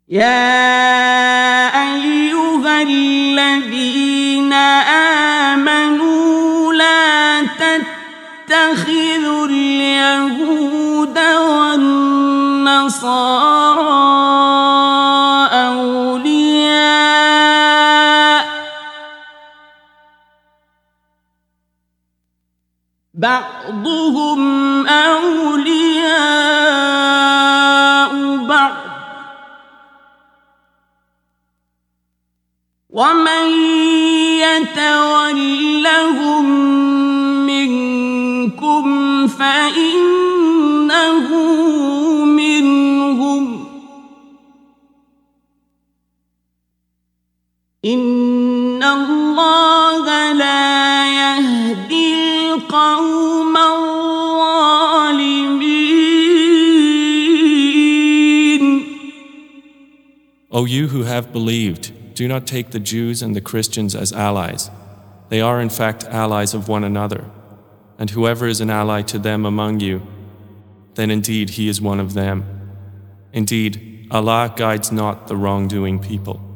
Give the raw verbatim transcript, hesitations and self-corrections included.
يا أيها الذين آمنوا لا تتخذوا اليهود والنصارى أولياء بعضهم أولياء بعض ومن يتولهم منكم فإنه منهم إن الله لا يهدي القوم الظالمين. O you who have believed, do not take the Jews and the Christians as allies. They are in fact allies of one another. And whoever is an ally to them among you, then indeed he is one of them. Indeed, Allah guides not the wrongdoing people.